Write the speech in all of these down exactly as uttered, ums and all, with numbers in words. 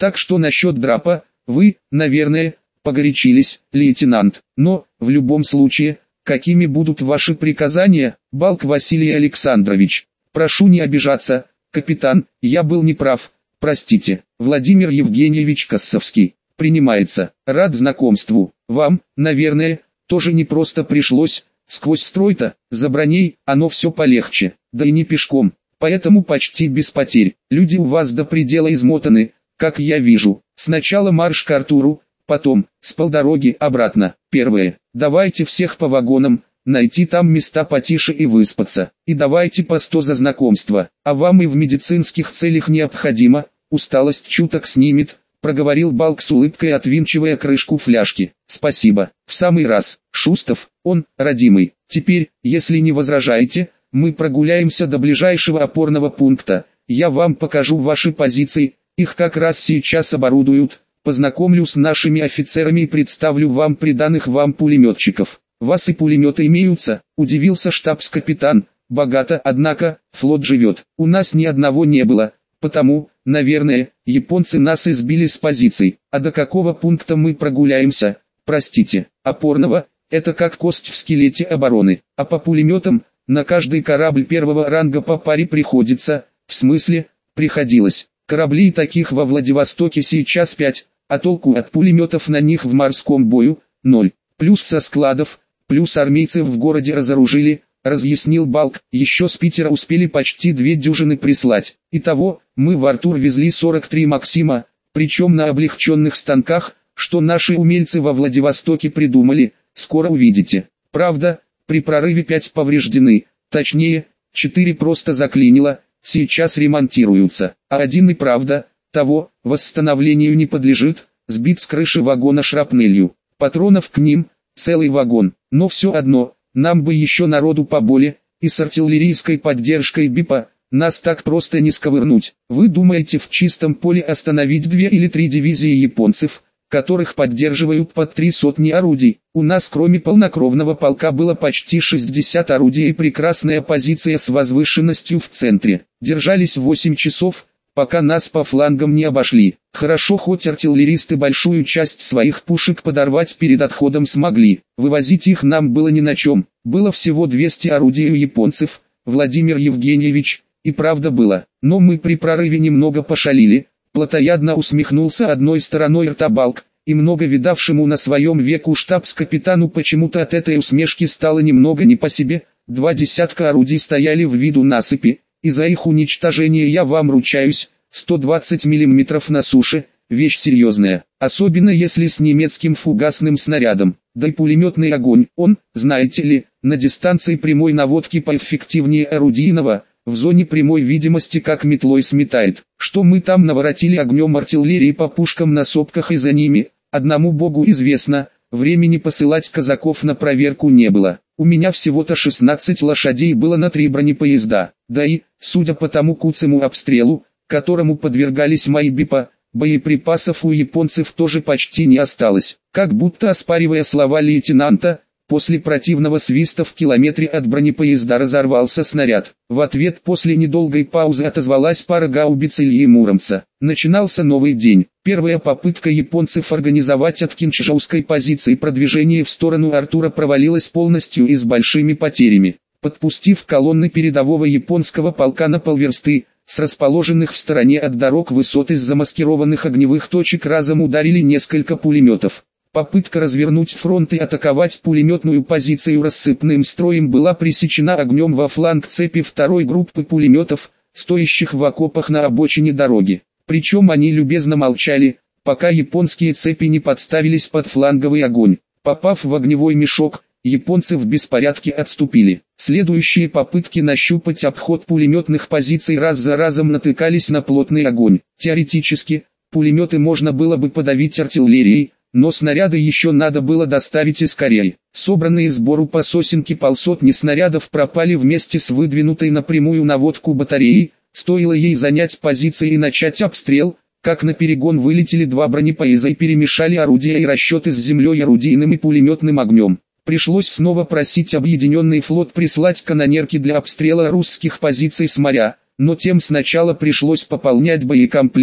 Так что насчет драпа, вы, наверное, погорячились, лейтенант. Но, в любом случае, какими будут ваши приказания, Балк Василий Александрович? Прошу не обижаться, капитан, я был неправ, простите. Владимир Евгеньевич Кассовский. Принимается. Рад знакомству. Вам, наверное, тоже не просто пришлось. Сквозь строй-то, за броней, оно все полегче, да и не пешком. Поэтому почти без потерь. Люди у вас до предела измотаны, как я вижу. Сначала марш к Артуру, потом, с полдороги обратно. Первое. Давайте всех по вагонам, найти там места потише и выспаться. И давайте по сто за знакомство. А вам и в медицинских целях необходимо, усталость чуток снимет, проговорил Балк с улыбкой, отвинчивая крышку фляжки. Спасибо, в самый раз. Шустов, он, родимый. Теперь, если не возражаете, мы прогуляемся до ближайшего опорного пункта. Я вам покажу ваши позиции, их как раз сейчас оборудуют. Познакомлю с нашими офицерами и представлю вам приданных вам пулеметчиков. Вас и пулеметы имеются, удивился штабс-капитан. Богато, однако, флот живет. У нас ни одного не было. Потому, наверное, японцы нас избили с позиций. А до какого пункта мы прогуляемся? Простите, опорного, это как кость в скелете обороны. А по пулеметам, на каждый корабль первого ранга по паре приходится, в смысле, приходилось. Кораблей таких во Владивостоке сейчас пять, а толку от пулеметов на них в морском бою – ноль. Плюс со складов, плюс армейцев в городе разоружили, разъяснил Балк, еще с Питера успели почти две дюжины прислать. Итого, мы в Артур везли сорок три Максима, причем на облегченных станках, что наши умельцы во Владивостоке придумали, скоро увидите. Правда, при прорыве пять повреждены, точнее, четыре просто заклинило, сейчас ремонтируются, а один и правда, того, восстановлению не подлежит, сбит с крыши вагона шрапнелью. Патронов к ним, целый вагон, но все одно. Нам бы еще народу поболе, и с артиллерийской поддержкой БИПа, нас так просто не сковырнуть. Вы думаете в чистом поле остановить две или три дивизии японцев, которых поддерживают под три сотни орудий? У нас кроме полнокровного полка было почти шестьдесят орудий и прекрасная позиция с возвышенностью в центре. Держались восемь часов, пока нас по флангам не обошли. Хорошо, хоть артиллеристы большую часть своих пушек подорвать перед отходом смогли. Вывозить их нам было ни на чем. Было всего двести орудий у японцев, Владимир Евгеньевич, и правда было. Но мы при прорыве немного пошалили. Плотоядно усмехнулся одной стороной рта Балк, и много видавшему на своем веку штабс-капитану почему-то от этой усмешки стало немного не по себе. Два десятка орудий стояли в виду насыпи, и за их уничтожение я вам ручаюсь. сто двадцать миллиметров на суше, вещь серьезная, особенно если с немецким фугасным снарядом. Да и пулеметный огонь, он, знаете ли, на дистанции прямой наводки поэффективнее орудийного, в зоне прямой видимости как метлой сметает. Что мы там наворотили огнем артиллерии по пушкам на сопках и за ними, одному богу известно. Времени посылать казаков на проверку не было. У меня всего-то шестнадцать лошадей было на три бронепоезда. Да и, судя по тому куцему обстрелу, которому подвергались мои БИПа, боеприпасов у японцев тоже почти не осталось. Как будто оспаривая слова лейтенанта, после противного свиста в километре от бронепоезда разорвался снаряд. В ответ после недолгой паузы отозвалась пара гаубиц Ильи Муромца. Начинался новый день. Первая попытка японцев организовать от Кинчжоуской позиции продвижение в сторону Артура провалилась полностью и с большими потерями. Подпустив колонны передового японского полка на полверсты, с расположенных в стороне от дорог высот из замаскированных огневых точек разом ударили несколько пулеметов. Попытка развернуть фронт и атаковать пулеметную позицию рассыпным строем была пресечена огнем во фланг цепи второй группы пулеметов, стоящих в окопах на обочине дороги. Причем они любезно молчали, пока японские цепи не подставились под фланговый огонь. Попав в огневой мешок, японцы в беспорядке отступили. Следующие попытки нащупать обход пулеметных позиций раз за разом натыкались на плотный огонь. Теоретически, пулеметы можно было бы подавить артиллерией, но снаряды еще надо было доставить из Кореи. Собранные сбору по сосенке полсотни снарядов пропали вместе с выдвинутой напрямую наводку батареей. Стоило ей занять позиции и начать обстрел, как на перегон вылетели два бронепоезда и перемешали орудия и расчеты с землей орудийным и пулеметным огнем. Пришлось снова просить объединенный флот прислать канонерки для обстрела русских позиций с моря, но тем сначала пришлось пополнять боекомплект,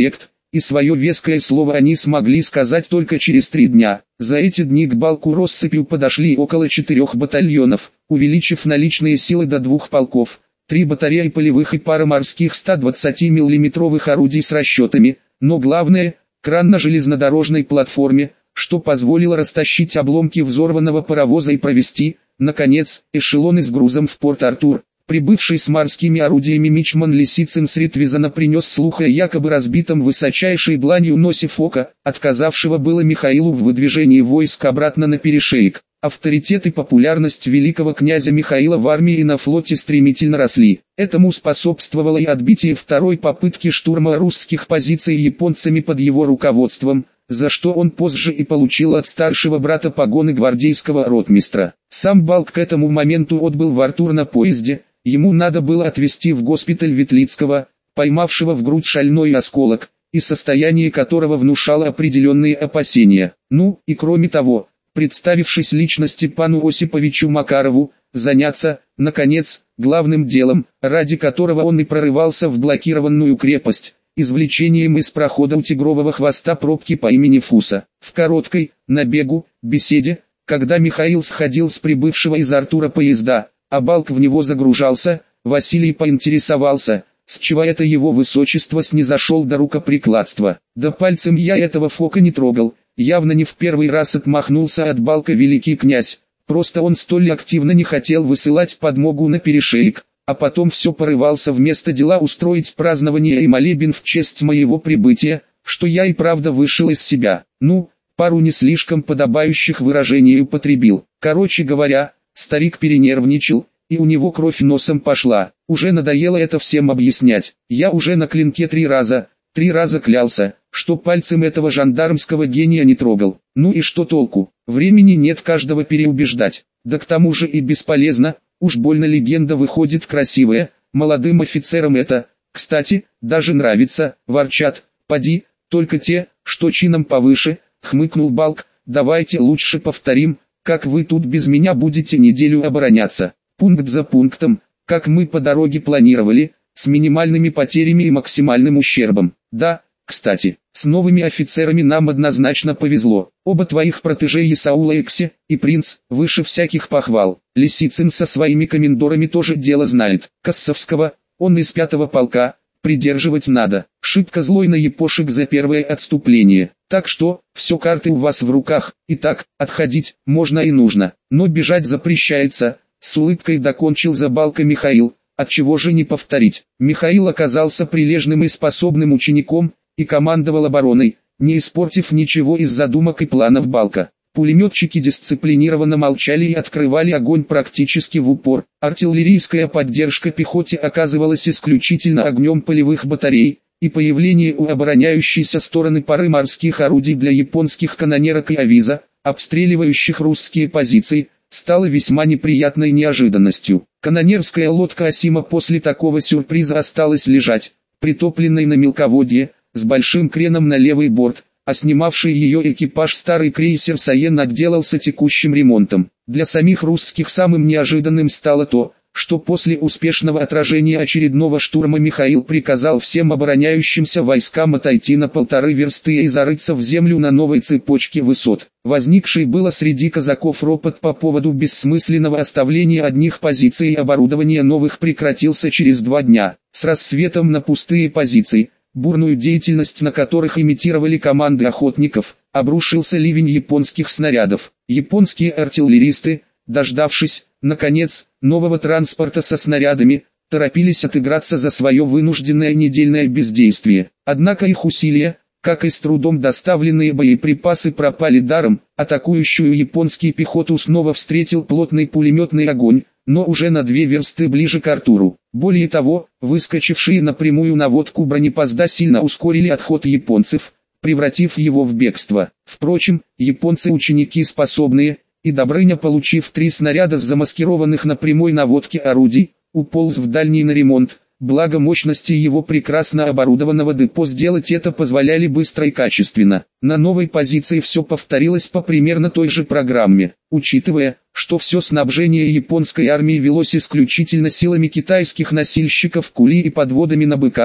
и свое веское слово они смогли сказать только через три дня. За эти дни к Балку россыпью подошли около четырех батальонов, увеличив наличные силы до двух полков, три батареи полевых и пара морских ста двадцатимиллиметровых орудий с расчетами, но главное – кран на железнодорожной платформе, что позволило растащить обломки взорванного паровоза и провести, наконец, эшелоны с грузом в Порт-Артур. Прибывший с морскими орудиями мичман Лисицын с Ритвизана принес слух о якобы разбитом высочайшей дланью носе Фока, отказавшего было Михаилу в выдвижении войск обратно на перешеек. Авторитет и популярность великого князя Михаила в армии и на флоте стремительно росли. Этому способствовало и отбитие второй попытки штурма русских позиций японцами под его руководством, за что он позже и получил от старшего брата погоны гвардейского ротмистра. Сам Балк к этому моменту отбыл в Артур на поезде. Ему надо было отвезти в госпиталь Ветлицкого, поймавшего в грудь шальной осколок, и состояние которого внушало определенные опасения. Ну, и кроме того, представившись лично Степану Осиповичу Макарову, заняться, наконец, главным делом, ради которого он и прорывался в блокированную крепость, извлечением из прохода у тигрового хвоста пробки по имени Фуса. В короткой, на бегу, беседе, когда Михаил сходил с прибывшего из Артура поезда, а Балк в него загружался, Василий поинтересовался, с чего это его высочество снизошел до рукоприкладства. Да пальцем я этого Фока не трогал, явно не в первый раз отмахнулся от Балка великий князь, просто он столь активно не хотел высылать подмогу на перешеек, а потом все порывался вместо дела устроить празднование и молебен в честь моего прибытия, что я и правда вышел из себя. Ну, пару не слишком подобающих выражений употребил. Короче говоря, старик перенервничал, и у него кровь носом пошла. Уже надоело это всем объяснять. Я уже на клинке три раза, три раза клялся, что пальцем этого жандармского гения не трогал. Ну и что толку? Времени нет каждого переубеждать. Да к тому же и бесполезно, уж больно легенда выходит красивая. Молодым офицерам это, кстати, даже нравится, ворчат. Поди, только те, что чином повыше, хмыкнул Балк. Давайте лучше повторим, как вы тут без меня будете неделю обороняться. Пункт за пунктом, как мы по дороге планировали, с минимальными потерями и максимальным ущербом. Да, кстати, с новыми офицерами нам однозначно повезло. Оба твоих протеже Исаула Экси и принц, выше всяких похвал. Лисицын со своими комендорами тоже дело знает. Кассовского, он из пятого полка, придерживать надо. Шибко злой на япошек за первое отступление. Так что, все карты у вас в руках. Итак, отходить можно и нужно, но бежать запрещается. С улыбкой докончил за Балка Михаил. Отчего же не повторить? Михаил оказался прилежным и способным учеником, и командовал обороной, не испортив ничего из задумок и планов Балка. Пулеметчики дисциплинированно молчали и открывали огонь практически в упор. Артиллерийская поддержка пехоте оказывалась исключительно огнем полевых батарей, и появление у обороняющейся стороны пары морских орудий для японских канонерок и авиза, обстреливающих русские позиции, стало весьма неприятной неожиданностью. Канонерская лодка Асима после такого сюрприза осталась лежать, притопленной на мелководье, с большим креном на левый борт, а снимавший ее экипаж старый крейсер Саен отделался текущим ремонтом. Для самих русских самым неожиданным стало то, что после успешного отражения очередного штурма Михаил приказал всем обороняющимся войскам отойти на полторы версты и зарыться в землю на новой цепочке высот. Возникший было среди казаков ропот по поводу бессмысленного оставления одних позиций и оборудования новых прекратился через два дня. С рассветом на пустые позиции, бурную деятельность на которых имитировали команды охотников, обрушился ливень японских снарядов. Японские артиллеристы, дождавшись, наконец, нового транспорта со снарядами, торопились отыграться за свое вынужденное недельное бездействие. Однако их усилия, как и с трудом доставленные боеприпасы, пропали даром. Атакующую японскую пехоту снова встретил плотный пулеметный огонь, но уже на две версты ближе к Артуру. Более того, выскочившие напрямую наводку бронепоезда сильно ускорили отход японцев, превратив его в бегство. Впрочем, японцы ученики способные, и Добрыня, получив три снаряда с замаскированных на прямой наводке орудий, уполз в дальний на ремонт, благо мощности его прекрасно оборудованного депо сделать это позволяли быстро и качественно. На новой позиции все повторилось по примерно той же программе. Учитывая, что все снабжение японской армии велось исключительно силами китайских носильщиков кули и подводами на быках,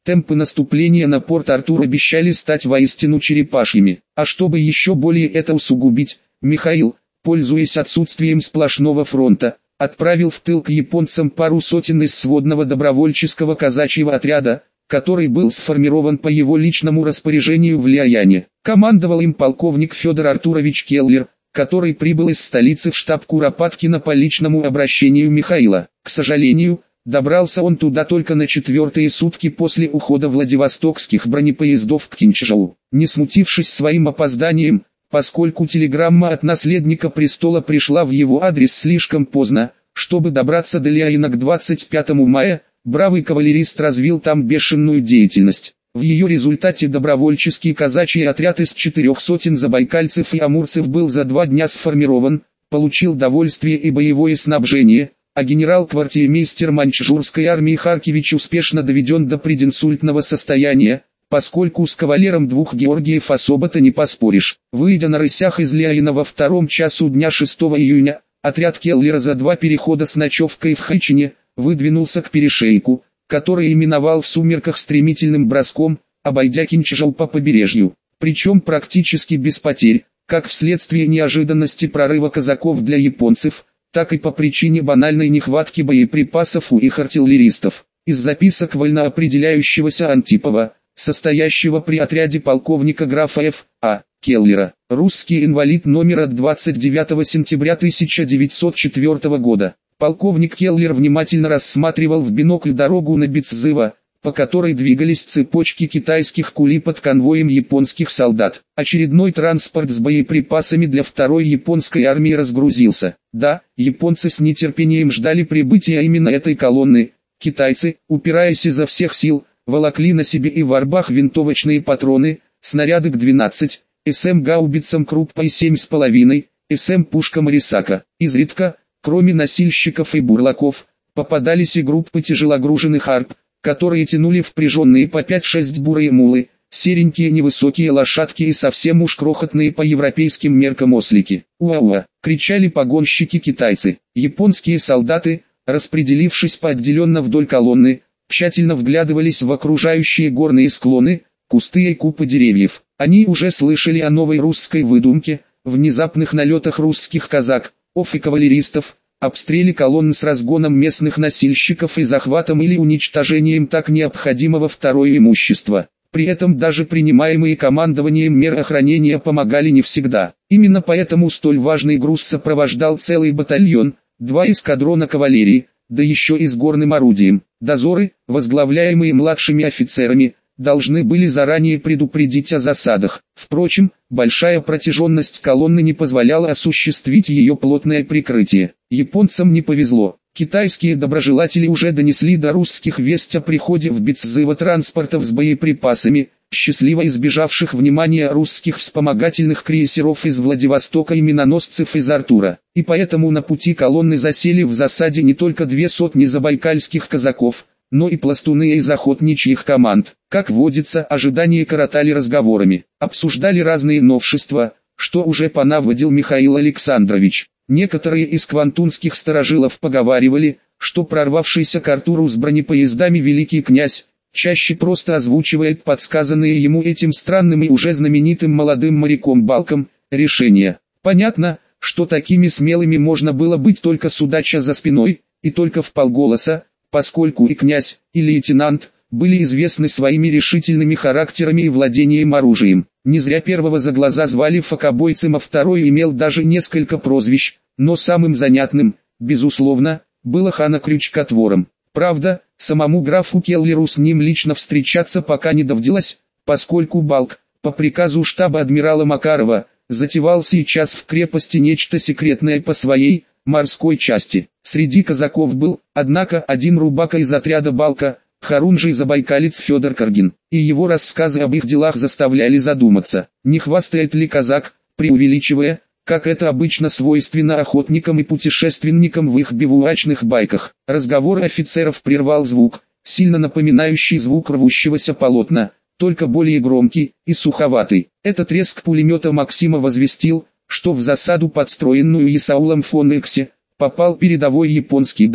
Темпы наступления на Порт-Артур обещали стать воистину черепашьими. А чтобы еще более это усугубить, Михаил, пользуясь отсутствием сплошного фронта, отправил в тыл к японцам пару сотен из сводного добровольческого казачьего отряда, который был сформирован по его личному распоряжению в Лиаяне. Командовал им полковник Федор Артурович Келлер, который прибыл из столицы в штаб Куропаткина по личному обращению Михаила. К сожалению, добрался он туда только на четвертые сутки после ухода владивостокских бронепоездов к Кинчжоу. Не смутившись своим опозданием, поскольку телеграмма от наследника престола пришла в его адрес слишком поздно, чтобы добраться до Лиаяна к двадцать пятому мая, бравый кавалерист развил там бешеную деятельность. В ее результате добровольческий казачий отряд из четырех сотен забайкальцев и амурцев был за два дня сформирован, получил довольствие и боевое снабжение, а генерал-квартирмейстер маньчжурской армии Харкевич успешно доведен до прединсультного состояния, поскольку с кавалером двух Георгиев особо-то не поспоришь. Выйдя на рысях из Лиаяна во втором часу дня шестого июня, отряд Келлера за два перехода с ночевкой в Хэчине выдвинулся к перешейку, который именовал в сумерках стремительным броском, обойдя Кинчжоу по побережью, причем практически без потерь, как вследствие неожиданности прорыва казаков для японцев, так и по причине банальной нехватки боеприпасов у их артиллеристов. Из записок вольноопределяющегося Антипова, состоящего при отряде полковника графа Ф. А. Келлера, русский инвалид номер от двадцать девятого сентября тысяча девятьсот четвёртого года. Полковник Келлер внимательно рассматривал в бинокль дорогу на Бицзыва, по которой двигались цепочки китайских кули под конвоем японских солдат. Очередной транспорт с боеприпасами для второй японской армии разгрузился. Да, японцы с нетерпением ждали прибытия именно этой колонны. Китайцы, упираясь изо всех сил, волокли на себе и в орбах винтовочные патроны, снаряды к двенадцати эс эм гаубицам Круппа и семь с половиной эс эм пушкам Арисака. Изредка, кроме носильщиков и бурлаков, попадались и группы тяжелогруженных арб, которые тянули впряженные по пять-шесть бурые мулы, серенькие невысокие лошадки и совсем уж крохотные по европейским меркам ослики. «Уа-уа!» — кричали погонщики-китайцы. Японские солдаты, распределившись поотделенно вдоль колонны, тщательно вглядывались в окружающие горные склоны, кусты и купы деревьев. Они уже слышали о новой русской выдумке, внезапных налетах русских казак, оф и кавалеристов, обстреле колонн с разгоном местных носильщиков и захватом или уничтожением так необходимого второе имущества. При этом даже принимаемые командованием меры охранения помогали не всегда. Именно поэтому столь важный груз сопровождал целый батальон, два эскадрона кавалерии, да еще и с горным орудием. Дозоры, возглавляемые младшими офицерами, должны были заранее предупредить о засадах. Впрочем, большая протяженность колонны не позволяла осуществить ее плотное прикрытие. Японцам не повезло. Китайские доброжелатели уже донесли до русских весть о приходе в Бицзыва транспортов с боеприпасами, счастливо избежавших внимания русских вспомогательных крейсеров из Владивостока и миноносцев из Артура. И поэтому на пути колонны засели в засаде не только две сотни забайкальских казаков, но и пластуны из охотничьих команд. Как водится, ожидания коротали разговорами, обсуждали разные новшества, что уже понаводил Михаил Александрович. Некоторые из квантунских старожилов поговаривали, что прорвавшийся к Артуру с бронепоездами великий князь, чаще просто озвучивает подсказанные ему этим странным и уже знаменитым молодым моряком Балком, решения. Понятно, что такими смелыми можно было быть только судача за спиной, и только вполголоса, поскольку и князь, и лейтенант, были известны своими решительными характерами и владением оружием. Не зря первого за глаза звали фокобойцем, а второй имел даже несколько прозвищ, но самым занятным, безусловно, было Хана-крючкотвором. Правда, самому графу Келлеру с ним лично встречаться пока не доводилось, поскольку Балк, по приказу штаба адмирала Макарова, затевал сейчас в крепости нечто секретное по своей морской части. Среди казаков был, однако, один рубака из отряда Балка, хорунжий забайкалец Федор Каргин, и его рассказы об их делах заставляли задуматься, не хвастает ли казак, преувеличивая, как это обычно свойственно охотникам и путешественникам в их бивуачных байках. Разговор офицеров прервал звук, сильно напоминающий звук рвущегося полотна, только более громкий и суховатый. Этот треск пулемета Максима возвестил, что в засаду, подстроенную Исаулом фон Эксе, попал передовой японский дозор.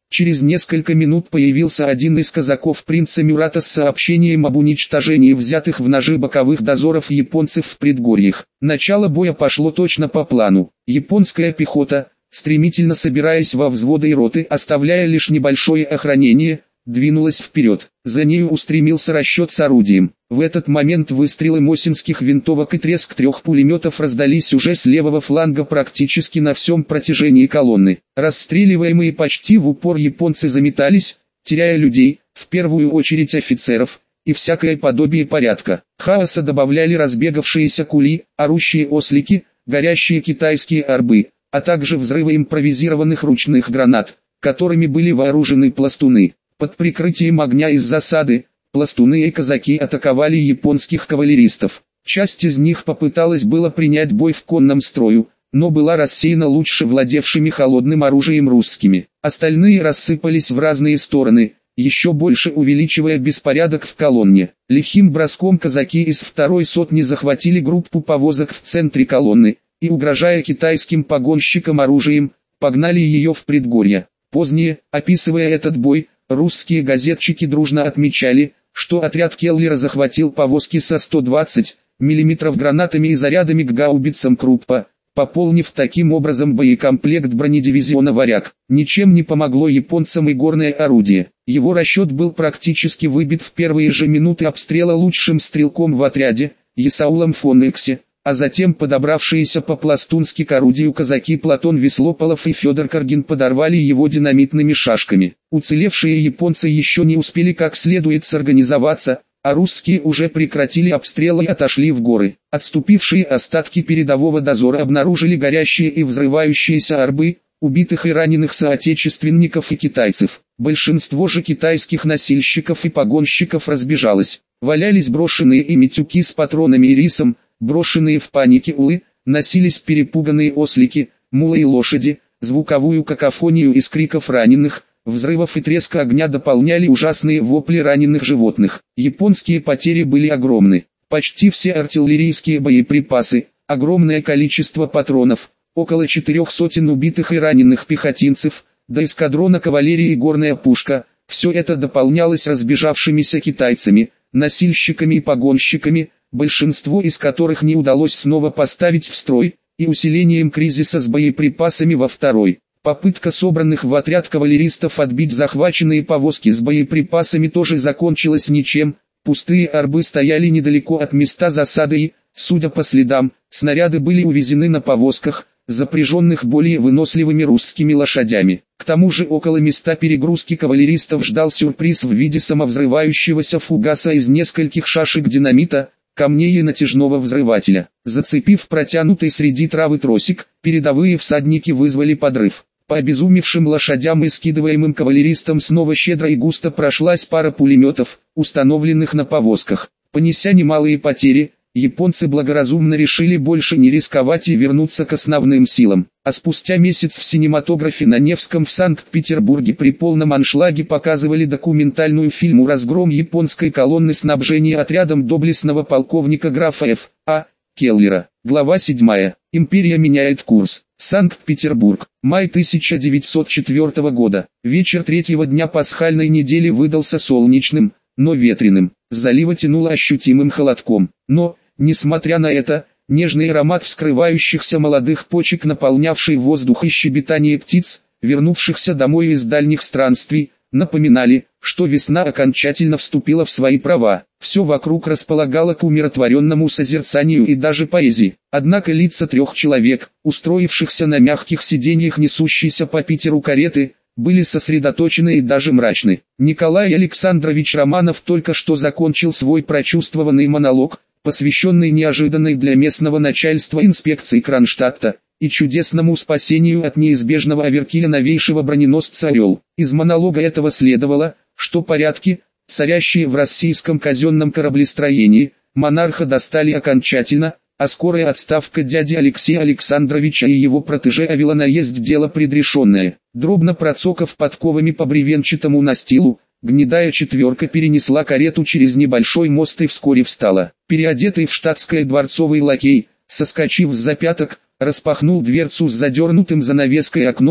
Через несколько минут появился один из казаков принца Мюрата с сообщением об уничтожении взятых в ножи боковых дозоров японцев в предгорьях. Начало боя пошло точно по плану. Японская пехота, стремительно собираясь во взводы и роты, оставляя лишь небольшое охранение, двинулась вперед. За нею устремился расчет с орудием. В этот момент выстрелы мосинских винтовок и треск трех пулеметов раздались уже с левого фланга практически на всем протяжении колонны. Расстреливаемые почти в упор японцы заметались, теряя людей, в первую очередь офицеров, и всякое подобие порядка. Хаоса добавляли разбегавшиеся кули, орущие ослики, горящие китайские арбы, а также взрывы импровизированных ручных гранат, которыми были вооружены пластуны. Под прикрытием огня из засады, пластуны и казаки атаковали японских кавалеристов. Часть из них попыталась было принять бой в конном строю, но была рассеяна лучше владевшими холодным оружием русскими. Остальные рассыпались в разные стороны, еще больше увеличивая беспорядок в колонне. Лихим броском казаки из второй сотни захватили группу повозок в центре колонны, и, угрожая китайским погонщикам оружием, погнали ее в предгорье. Позднее, описывая этот бой, русские газетчики дружно отмечали, что отряд Келлера захватил повозки со сто двадцать миллиметров гранатами и зарядами к гаубицам Круппа, пополнив таким образом боекомплект бронедивизиона «Варяг». Ничем не помогло японцам и горное орудие. Его расчет был практически выбит в первые же минуты обстрела лучшим стрелком в отряде, Исаулом фон Эксе, а затем подобравшиеся по-пластунски к орудию казаки Платон Веслополов и Федор Каргин подорвали его динамитными шашками. Уцелевшие японцы еще не успели как следует сорганизоваться, а русские уже прекратили обстрел и отошли в горы. Отступившие остатки передового дозора обнаружили горящие и взрывающиеся арбы, убитых и раненых соотечественников и китайцев. Большинство же китайских носильщиков и погонщиков разбежалось. Валялись брошенные ими тюки с патронами и рисом, брошенные в панике улы, носились перепуганные ослики, мулы и лошади, звуковую какофонию из криков раненых, взрывов и треска огня дополняли ужасные вопли раненых животных. Японские потери были огромны. Почти все артиллерийские боеприпасы, огромное количество патронов, около четырех сотен убитых и раненых пехотинцев, до эскадрона кавалерии и горная пушка, все это дополнялось разбежавшимися китайцами, носильщиками и погонщиками, большинство из которых не удалось снова поставить в строй, и усилением кризиса с боеприпасами во второй. Попытка собранных в отряд кавалеристов отбить захваченные повозки с боеприпасами тоже закончилась ничем, пустые арбы стояли недалеко от места засады и, судя по следам, снаряды были увезены на повозках, запряженных более выносливыми русскими лошадями. К тому же около места перегрузки кавалеристов ждал сюрприз в виде самовзрывающегося фугаса из нескольких шашек динамита, камней и натяжного взрывателя. Зацепив протянутый среди травы тросик, передовые всадники вызвали подрыв. По обезумевшим лошадям и скидываемым кавалеристам снова щедро и густо прошлась пара пулеметов, установленных на повозках. Понеся немалые потери, японцы благоразумно решили больше не рисковать и вернуться к основным силам. А спустя месяц в синематографе на Невском в Санкт-Петербурге при полном аншлаге показывали документальную фильму «Разгром японской колонны снабжения отрядом доблестного полковника графа Ф. А. Келлера». Глава седьмая. Империя меняет курс. Санкт-Петербург. Май тысяча девятьсот четвёртого года. Вечер третьего дня пасхальной недели выдался солнечным, но ветреным. С залива тянуло ощутимым холодком. Но, несмотря на это, нежный аромат вскрывающихся молодых почек, наполнявший воздух, и щебетание птиц, вернувшихся домой из дальних странствий, напоминали, что весна окончательно вступила в свои права. Все вокруг располагало к умиротворенному созерцанию и даже поэзии. Однако лица трех человек, устроившихся на мягких сиденьях несущейся по Питеру кареты, были сосредоточены и даже мрачны. Николай Александрович Романов только что закончил свой прочувствованный монолог, посвященный неожиданной для местного начальства инспекции Кронштадта и чудесному спасению от неизбежного оверкиля новейшего броненосца «Орел». Из монолога этого следовало, что порядки, царящие в российском казенном кораблестроении, монарха достали окончательно, а скорая отставка дяди Алексея Александровича и его протеже Авелона есть дело предрешенное. Дробно процокав подковами по бревенчатому настилу, гнедая четверка перенесла карету через небольшой мост и вскоре встала. Переодетый в штатское дворцовый лакей, соскочив с запяток, распахнул дверцу с задернутым занавеской окном,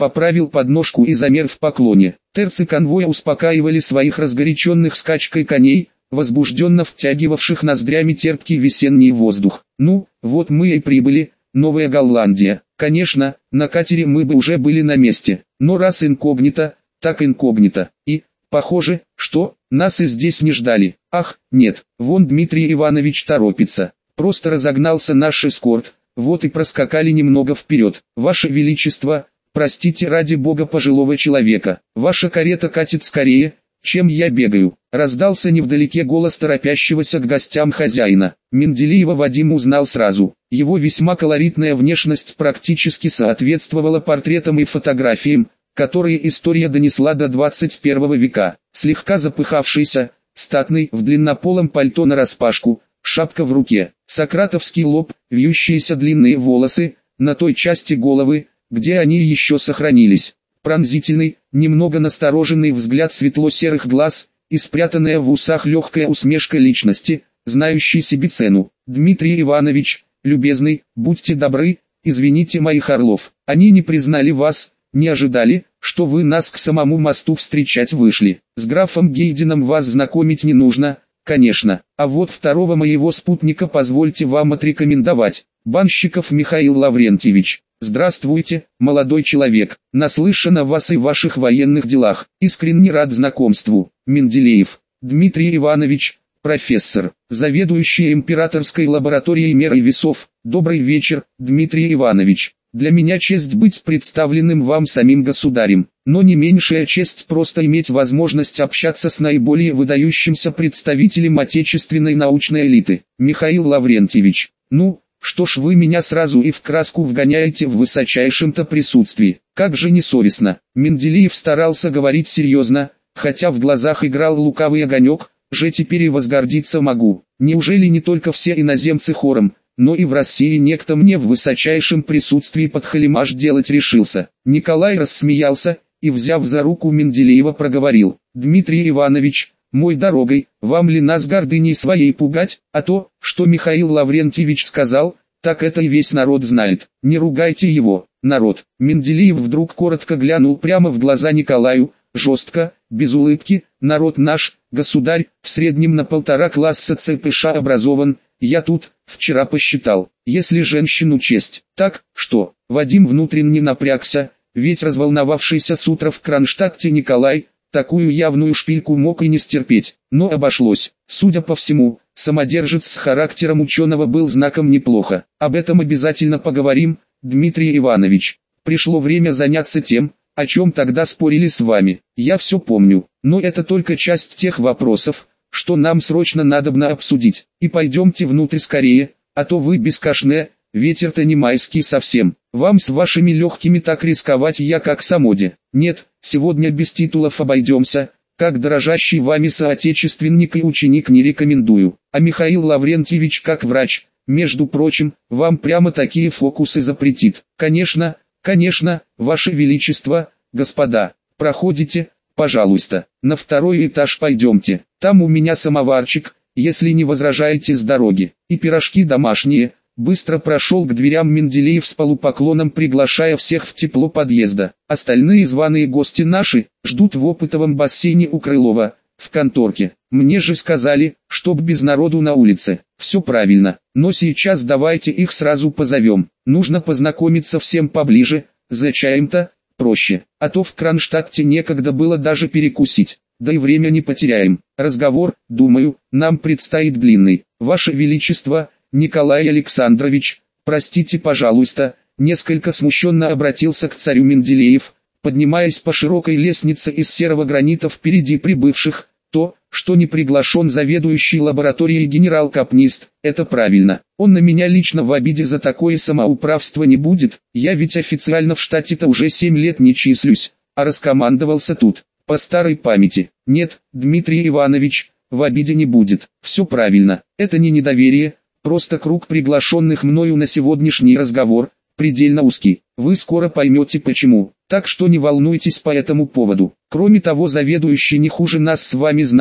поправил подножку и замер в поклоне. Терцы конвоя успокаивали своих разгоряченных скачкой коней, возбужденно втягивавших ноздрями терпкий весенний воздух. Ну, вот мы и прибыли, Новая Голландия. Конечно, на катере мы бы уже были на месте, но раз инкогнито, так инкогнито. И, похоже, что, нас и здесь не ждали. Ах, нет, вон Дмитрий Иванович торопится. Просто разогнался наш эскорт, вот и проскакали немного вперед. Ваше Величество, простите ради бога пожилого человека, ваша карета катит скорее, чем я бегаю. Раздался невдалеке голос торопящегося к гостям хозяина. Менделеева Вадим узнал сразу. Его весьма колоритная внешность практически соответствовала портретам и фотографиям, которые история донесла до двадцать первого века. Слегка запыхавшийся, статный, в длиннополом пальто нараспашку, шапка в руке, сократовский лоб, вьющиеся длинные волосы, на той части головы, где они еще сохранились. Пронзительный, немного настороженный взгляд светло-серых глаз, и спрятанная в усах легкая усмешка личности, знающей себе цену. Дмитрий Иванович, любезный, будьте добры, извините моих орлов, они не признали вас, не ожидали, что вы нас к самому мосту встречать вышли. С графом Гейдином вас знакомить не нужно, конечно, а вот второго моего спутника позвольте вам отрекомендовать. Банщиков Михаил Лаврентьевич. Здравствуйте, молодой человек, наслышан о вас и ваших военных делах, искренне рад знакомству. Менделеев Дмитрий Иванович, профессор, заведующий императорской лабораторией мер и весов. Добрый вечер, Дмитрий Иванович. Для меня честь быть представленным вам самим государем, но не меньшая честь просто иметь возможность общаться с наиболее выдающимся представителем отечественной научной элиты. Михаил Лаврентьевич, ну, что ж вы меня сразу и в краску вгоняете в высочайшем-то присутствии, как же несовестно. Менделеев старался говорить серьезно, хотя в глазах играл лукавый огонек, же теперь и возгордиться могу. Неужели не только все иноземцы хором, но и в России некто мне в высочайшем присутствии подхалимаш делать решился? Николай рассмеялся, и взяв за руку Менделеева проговорил: Дмитрий Иванович, мой дорогой, вам ли нас гордыней своей пугать, а то, что Михаил Лаврентьевич сказал, так это и весь народ знает, не ругайте его, народ. Менделеев вдруг коротко глянул прямо в глаза Николаю, жестко, без улыбки: народ наш, государь, в среднем на полтора класса ЦПШ образован, я тут, вчера посчитал, если женщину честь, так, что, Вадим внутренне напрягся, ведь разволновавшийся с утра в Кронштадте Николай, такую явную шпильку мог и не стерпеть, но обошлось. Судя по всему, самодержец с характером ученого был знаком неплохо. Об этом обязательно поговорим, Дмитрий Иванович. Пришло время заняться тем, о чем тогда спорили с вами. Я все помню, но это только часть тех вопросов, что нам срочно надобно обсудить. И пойдемте внутрь скорее, а то вы без кашне, ветер-то не майский совсем. Вам с вашими легкими так рисковать я как самоде. Нет, сегодня без титулов обойдемся, как дорожащий вами соотечественник и ученик не рекомендую. А Михаил Лаврентьевич как врач, между прочим, вам прямо такие фокусы запретит. Конечно, конечно, ваше величество, господа, проходите, пожалуйста, на второй этаж пойдемте. Там у меня самоварчик, если не возражаете с дороги, и пирожки домашние. Быстро прошел к дверям Менделеев с полупоклоном, приглашая всех в тепло подъезда. Остальные званые гости наши, ждут в опытовом бассейне у Крылова, в конторке. Мне же сказали, чтоб без народу на улице. Все правильно, но сейчас давайте их сразу позовем. Нужно познакомиться всем поближе, за чаем-то проще. А то в Кронштадте некогда было даже перекусить. Да и время не потеряем. Разговор, думаю, нам предстоит длинный. Ваше Величество, Николай Александрович, простите, пожалуйста, несколько смущенно обратился к царю Менделеев, поднимаясь по широкой лестнице из серого гранита впереди прибывших. То, что не приглашен заведующий лабораторией генерал-капнист, это правильно. Он на меня лично в обиде за такое самоуправство не будет, я ведь официально в штате-то уже семь лет не числюсь, а раскомандовался тут, по старой памяти. Нет, Дмитрий Иванович, в обиде не будет, все правильно, это не недоверие. Просто круг приглашенных мною на сегодняшний разговор, предельно узкий. Вы скоро поймете почему, так что не волнуйтесь по этому поводу. Кроме того, заведующий не хуже нас с вами знает,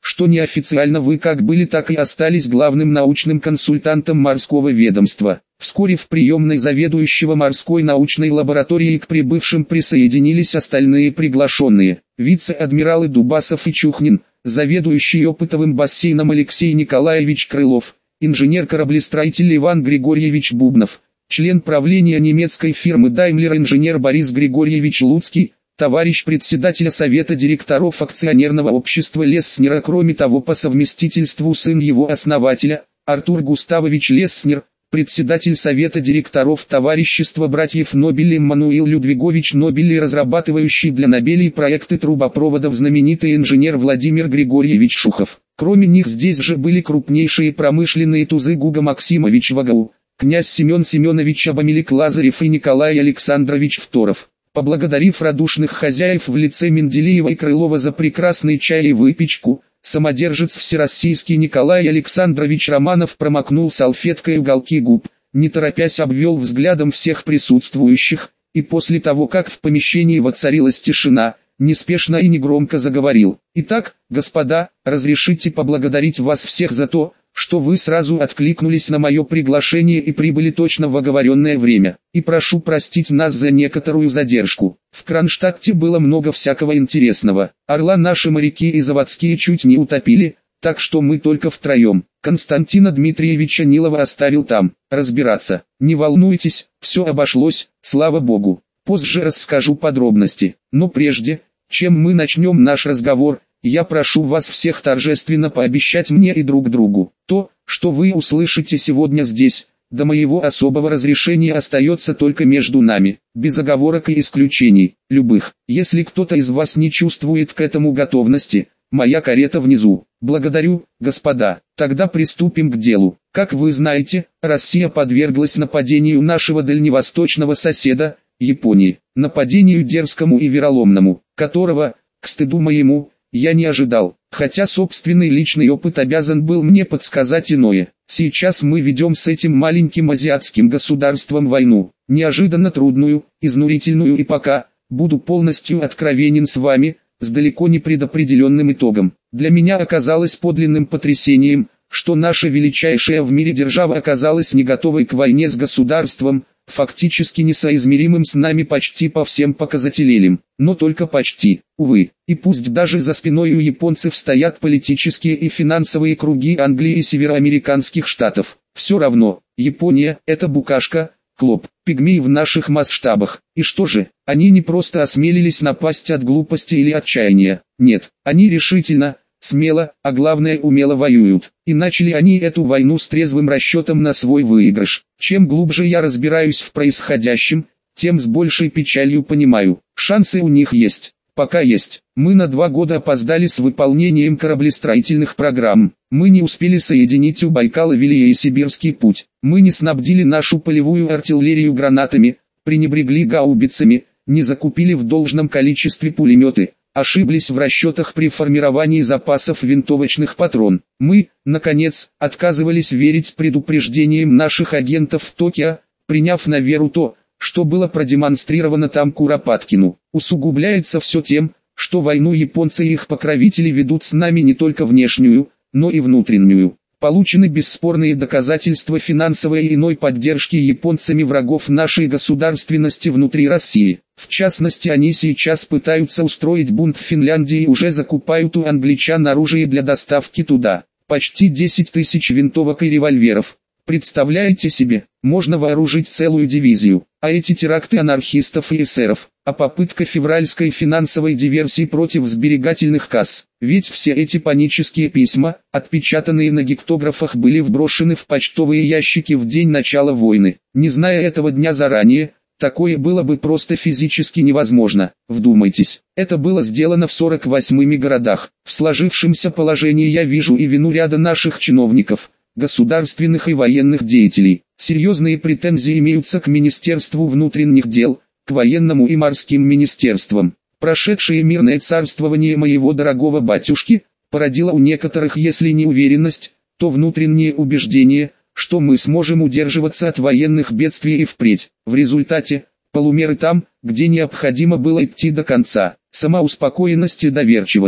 что неофициально вы как были, так и остались главным научным консультантом морского ведомства. Вскоре в приемной заведующего морской научной лабораторией к прибывшим присоединились остальные приглашенные. Вице-адмиралы Дубасов и Чухнин, заведующий опытовым бассейном Алексей Николаевич Крылов, инженер-кораблестроитель Иван Григорьевич Бубнов, член правления немецкой фирмы Daimler инженер Борис Григорьевич Луцкий, товарищ председателя Совета директоров акционерного общества Лесснера, кроме того по совместительству сын его основателя, Артур Густавович Лесснер, председатель Совета директоров товарищества братьев Нобелей Эммануил Людвигович Нобелей, разрабатывающий для Нобелей проекты трубопроводов знаменитый инженер Владимир Григорьевич Шухов. Кроме них здесь же были крупнейшие промышленные тузы Гуга Максимович Вагау, князь Семен Семенович Абамелик Лазарев и Николай Александрович Второв. Поблагодарив радушных хозяев в лице Менделеева и Крылова за прекрасный чай и выпечку, самодержец всероссийский Николай Александрович Романов промокнул салфеткой уголки губ, не торопясь обвел взглядом всех присутствующих, и после того, как в помещении воцарилась тишина, неспешно и негромко заговорил: «Итак, господа, разрешите поблагодарить вас всех за то, что вы сразу откликнулись на мое приглашение и прибыли точно в оговоренное время, и прошу простить нас за некоторую задержку. В Кронштадте было много всякого интересного. Орла наши моряки и заводские чуть не утопили, так что мы только втроем. Константина Дмитриевича Нилова оставил там, разбираться. Не волнуйтесь, все обошлось, слава богу. Позже расскажу подробности, но прежде, чем мы начнем наш разговор, я прошу вас всех торжественно пообещать мне и друг другу, то, что вы услышите сегодня здесь, до моего особого разрешения остается только между нами, без оговорок и исключений, любых. Если кто-то из вас не чувствует к этому готовности, моя карета внизу. Благодарю, господа. Тогда приступим к делу. Как вы знаете, Россия подверглась нападению нашего дальневосточного соседа, Японии. Нападению дерзкому и вероломному, которого, к стыду моему, я не ожидал, хотя собственный личный опыт обязан был мне подсказать иное. Сейчас мы ведем с этим маленьким азиатским государством войну, неожиданно трудную, изнурительную и пока, буду полностью откровенен с вами, с далеко не предопределенным итогом. Для меня оказалось подлинным потрясением, что наша величайшая в мире держава оказалась не готовой к войне с государством, фактически несоизмеримым с нами почти по всем показателям, но только почти, увы. И пусть даже за спиной у японцев стоят политические и финансовые круги Англии и североамериканских штатов, все равно, Япония – это букашка, клоп, пигмей в наших масштабах. И что же, они не просто осмелились напасть от глупости или отчаяния, нет, они решительно, смело, а главное умело воюют, и начали они эту войну с трезвым расчетом на свой выигрыш. Чем глубже я разбираюсь в происходящем, тем с большей печалью понимаю, шансы у них есть, пока есть. Мы на два года опоздали с выполнением кораблестроительных программ, мы не успели соединить у Байкала-Вилия и Сибирский путь, мы не снабдили нашу полевую артиллерию гранатами, пренебрегли гаубицами, не закупили в должном количестве пулеметы, ошиблись в расчетах при формировании запасов винтовочных патрон. Мы, наконец, отказывались верить предупреждениям наших агентов в Токио, приняв на веру то, что было продемонстрировано там Куропаткину. Усугубляется все тем, что войну японцы и их покровители ведут с нами не только внешнюю, но и внутреннюю. Получены бесспорные доказательства финансовой и иной поддержки японцами врагов нашей государственности внутри России. В частности, они сейчас пытаются устроить бунт в Финляндии и уже закупают у англичан оружие для доставки туда. Почти десять тысяч винтовок и револьверов. Представляете себе, можно вооружить целую дивизию. А эти теракты анархистов и эсеров, а попытка февральской финансовой диверсии против сберегательных касс. Ведь все эти панические письма, отпечатанные на гектографах, были вброшены в почтовые ящики в день начала войны. Не зная этого дня заранее, такое было бы просто физически невозможно. Вдумайтесь, это было сделано в сорок восьми городах. В сложившемся положении я вижу и вину ряда наших чиновников, государственных и военных деятелей. Серьезные претензии имеются к Министерству внутренних дел, к военному и морским министерствам. Прошедшее мирное царствование моего дорогого батюшки породило у некоторых, если не уверенность, то внутреннее убеждение, что мы сможем удерживаться от военных бедствий и впредь. В результате, полумеры там, где необходимо было идти до конца, самоуспокоенность и доверчивость.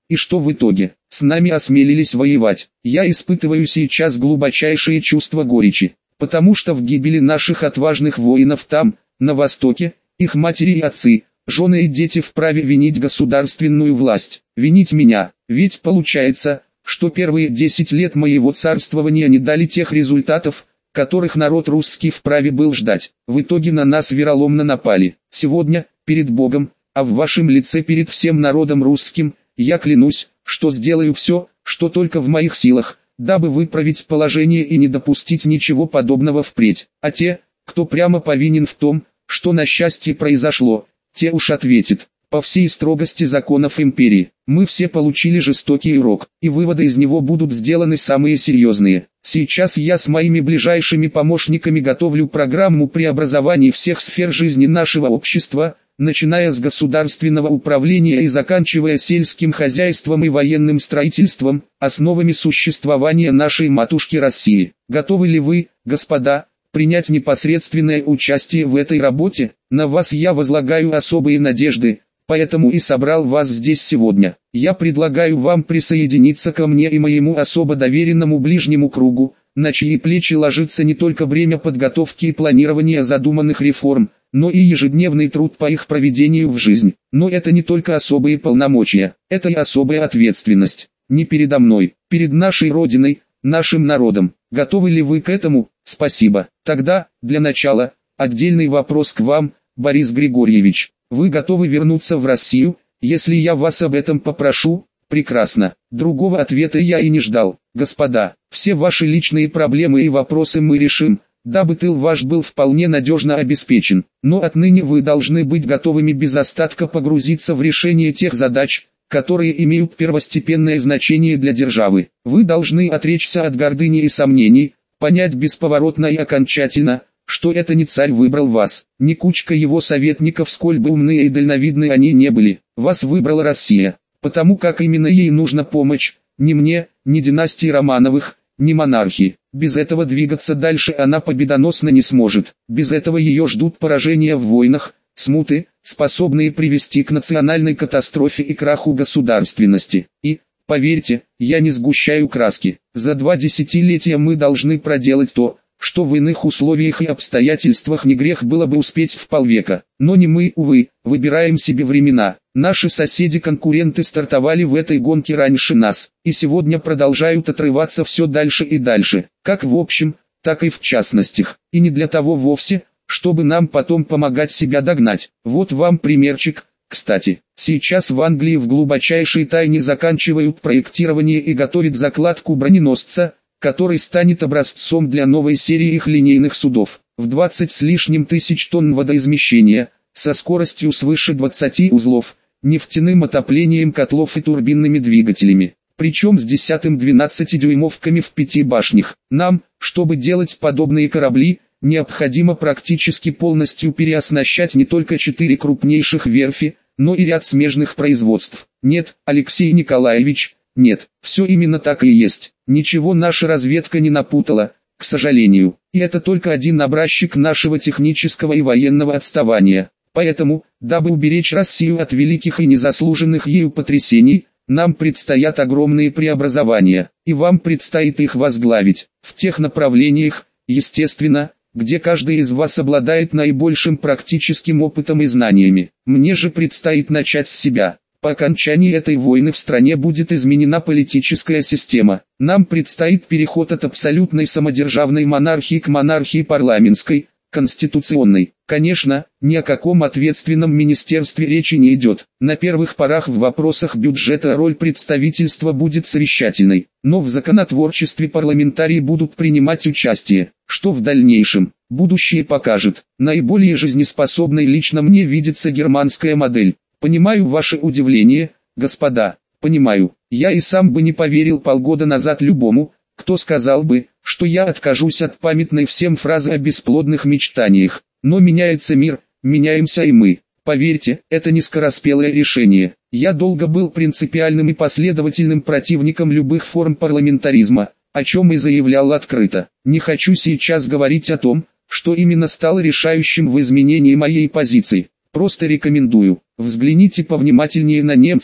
И что в итоге? С нами осмелились воевать. Я испытываю сейчас глубочайшие чувства горечи, потому что в гибели наших отважных воинов там, на востоке, их матери и отцы, жены и дети вправе винить государственную власть, винить меня, ведь получается, что первые десять лет моего царствования не дали тех результатов, которых народ русский вправе был ждать. В итоге на нас вероломно напали. Сегодня, перед Богом, а в вашем лице перед всем народом русским, я клянусь, что сделаю все, что только в моих силах, дабы выправить положение и не допустить ничего подобного впредь. А те, кто прямо повинен в том, что на счастье произошло, те уж ответят, по всей строгости законов империи. Мы все получили жестокий урок, и выводы из него будут сделаны самые серьезные. Сейчас я с моими ближайшими помощниками готовлю программу преобразований всех сфер жизни нашего общества, начиная с государственного управления и заканчивая сельским хозяйством и военным строительством, основами существования нашей матушки России. Готовы ли вы, господа, принять непосредственное участие в этой работе? На вас я возлагаю особые надежды, поэтому и собрал вас здесь сегодня. Я предлагаю вам присоединиться ко мне и моему особо доверенному ближнему кругу, на чьи плечи ложится не только бремя подготовки и планирования задуманных реформ, но и ежедневный труд по их проведению в жизнь. Но это не только особые полномочия, это и особая ответственность. Не передо мной, перед нашей Родиной, нашим народом. Готовы ли вы к этому? Спасибо. Тогда, для начала, отдельный вопрос к вам, Борис Григорьевич. Вы готовы вернуться в Россию, если я вас об этом попрошу? Прекрасно. Другого ответа я и не ждал. Господа, все ваши личные проблемы и вопросы мы решим, дабы тыл ваш был вполне надежно обеспечен. Но отныне вы должны быть готовыми без остатка погрузиться в решение тех задач, которые имеют первостепенное значение для державы. Вы должны отречься от гордыни и сомнений, понять бесповоротно и окончательно, что это не царь выбрал вас, не кучка его советников, сколь бы умные и дальновидны они не были. Вас выбрала Россия, потому как именно ей нужна помощь, не мне, не династии Романовых, не монархии. Без этого двигаться дальше она победоносно не сможет. Без этого ее ждут поражения в войнах, смуты, способные привести к национальной катастрофе и краху государственности. И, поверьте, я не сгущаю краски. За два десятилетия мы должны проделать то, что в иных условиях и обстоятельствах не грех было бы успеть в полвека. Но не мы, увы, выбираем себе времена. Наши соседи-конкуренты стартовали в этой гонке раньше нас, и сегодня продолжают отрываться все дальше и дальше, как в общем, так и в частностях. И не для того вовсе, чтобы нам потом помогать себя догнать. Вот вам примерчик. Кстати, сейчас в Англии в глубочайшей тайне заканчивают проектирование и готовят закладку броненосца, который станет образцом для новой серии их линейных судов, в двадцать с лишним тысяч тонн водоизмещения, со скоростью свыше двадцати узлов, нефтяным отоплением котлов и турбинными двигателями, причем с десятым двенадцатидюймовками в пяти башнях. Нам, чтобы делать подобные корабли, необходимо практически полностью переоснащать не только четыре крупнейших верфи, но и ряд смежных производств. Нет, Алексей Николаевич, нет, все именно так и есть. Ничего наша разведка не напутала, к сожалению. И это только один образчик нашего технического и военного отставания. Поэтому, дабы уберечь Россию от великих и незаслуженных ею потрясений, нам предстоят огромные преобразования, и вам предстоит их возглавить, в тех направлениях, естественно, где каждый из вас обладает наибольшим практическим опытом и знаниями. Мне же предстоит начать с себя. По окончании этой войны в стране будет изменена политическая система. Нам предстоит переход от абсолютной самодержавной монархии к монархии парламентской, конституционной. Конечно, ни о каком ответственном министерстве речи не идет. На первых порах в вопросах бюджета роль представительства будет совещательной, но в законотворчестве парламентарии будут принимать участие, что в дальнейшем, будущее покажет. Наиболее жизнеспособной лично мне видится германская модель. Понимаю ваше удивление, господа, понимаю. Я и сам бы не поверил полгода назад любому, кто сказал бы, что я откажусь от памятной всем фразы о бесплодных мечтаниях. Но меняется мир, меняемся и мы. Поверьте, это не скороспелое решение. Я долго был принципиальным и последовательным противником любых форм парламентаризма, о чем и заявлял открыто. Не хочу сейчас говорить о том, что именно стало решающим в изменении моей позиции. Просто рекомендую, взгляните повнимательнее на немцев,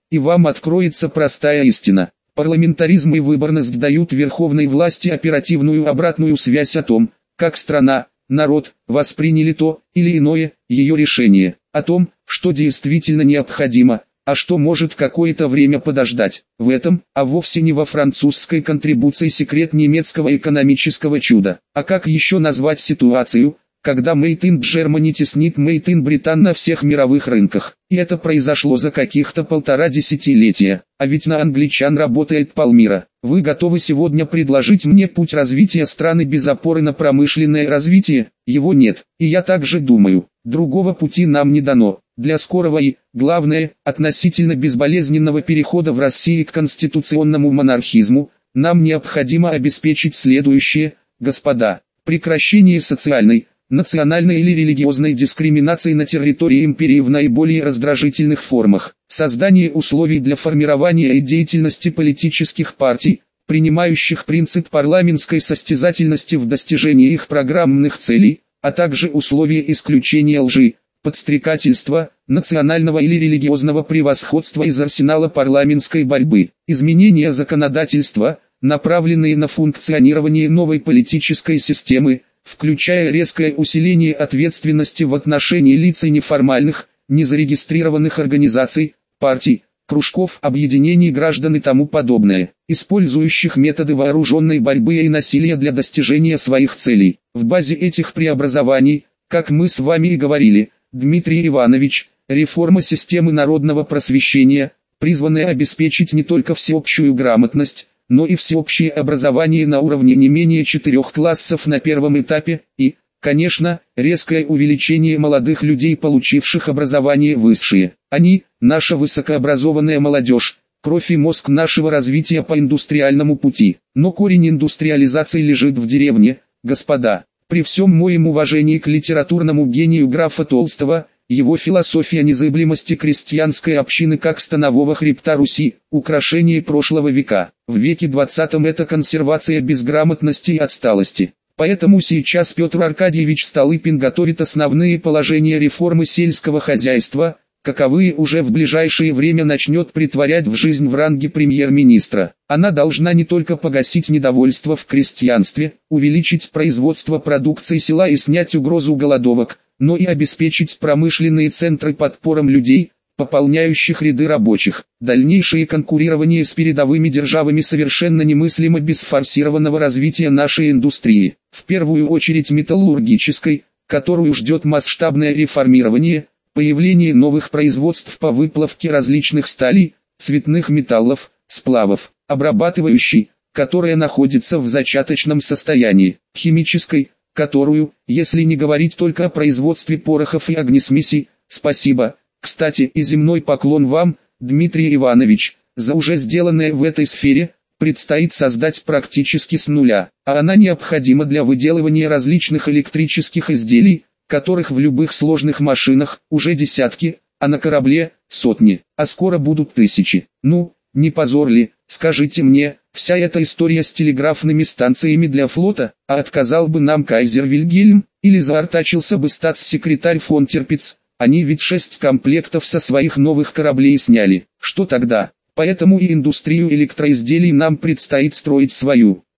и вам откроется простая истина. Парламентаризм и выборность дают верховной власти оперативную обратную связь о том, как страна, народ, восприняли то или иное ее решение, о том, что действительно необходимо, а что может какое-то время подождать. В этом, а вовсе не во французской контрибуции, секрет немецкого экономического чуда. А как еще назвать ситуацию, когда Made in Germany теснит Made in Britain на всех мировых рынках? И это произошло за каких-то полтора десятилетия. А ведь на англичан работает полмира. Вы готовы сегодня предложить мне путь развития страны без опоры на промышленное развитие? Его нет. И я также думаю, другого пути нам не дано. Для скорого и, главное, относительно безболезненного перехода в России к конституционному монархизму, нам необходимо обеспечить следующее, господа: прекращение социальной, национальной или религиозной дискриминации на территории империи в наиболее раздражительных формах, создание условий для формирования и деятельности политических партий, принимающих принцип парламентской состязательности в достижении их программных целей, а также условия исключения лжи, подстрекательства, национального или религиозного превосходства из арсенала парламентской борьбы, изменения законодательства, направленные на функционирование новой политической системы, включая резкое усиление ответственности в отношении лиц и неформальных, незарегистрированных организаций, партий, кружков, объединений граждан и тому подобное, использующих методы вооруженной борьбы и насилия для достижения своих целей. В базе этих преобразований, как мы с вами и говорили, Дмитрий Иванович, реформа системы народного просвещения, призванная обеспечить не только всеобщую грамотность, но и всеобщее образование на уровне не менее четырех классов на первом этапе, и, конечно, резкое увеличение молодых людей, получивших образование высшее. Они, наша высокообразованная молодежь, кровь и мозг нашего развития по индустриальному пути. Но корень индустриализации лежит в деревне, господа. При всем моем уважении к литературному гению графа Толстого, его философия незыблемости крестьянской общины как станового хребта Руси, украшение прошлого века. В веке двадцатом это консервация безграмотности и отсталости. Поэтому сейчас Петр Аркадьевич Столыпин готовит основные положения реформы сельского хозяйства, каковые уже в ближайшее время начнет притворять в жизнь в ранге премьер-министра. Она должна не только погасить недовольство в крестьянстве, увеличить производство продукции села и снять угрозу голодовок, но и обеспечить промышленные центры подпором людей, пополняющих ряды рабочих. Дальнейшее конкурирование с передовыми державами совершенно немыслимо без форсированного развития нашей индустрии, в первую очередь металлургической, которую ждет масштабное реформирование, появление новых производств по выплавке различных сталей, цветных металлов, сплавов, обрабатывающей, которая находится в зачаточном состоянии, химической, которую, если не говорить только о производстве порохов и огнесмесей, спасибо, кстати, и земной поклон вам, Дмитрий Иванович, за уже сделанное в этой сфере, предстоит создать практически с нуля, а она необходима для выделывания различных электрических изделий, которых в любых сложных машинах уже десятки, а на корабле сотни, а скоро будут тысячи. Ну, не позор ли, скажите мне, вся эта история с телеграфными станциями для флота, а отказал бы нам кайзер Вильгельм, или заортачился бы статс-секретарь фон Тирпиц, они ведь шесть комплектов со своих новых кораблей сняли, что тогда? Поэтому и индустрию электроизделий нам предстоит строить свою.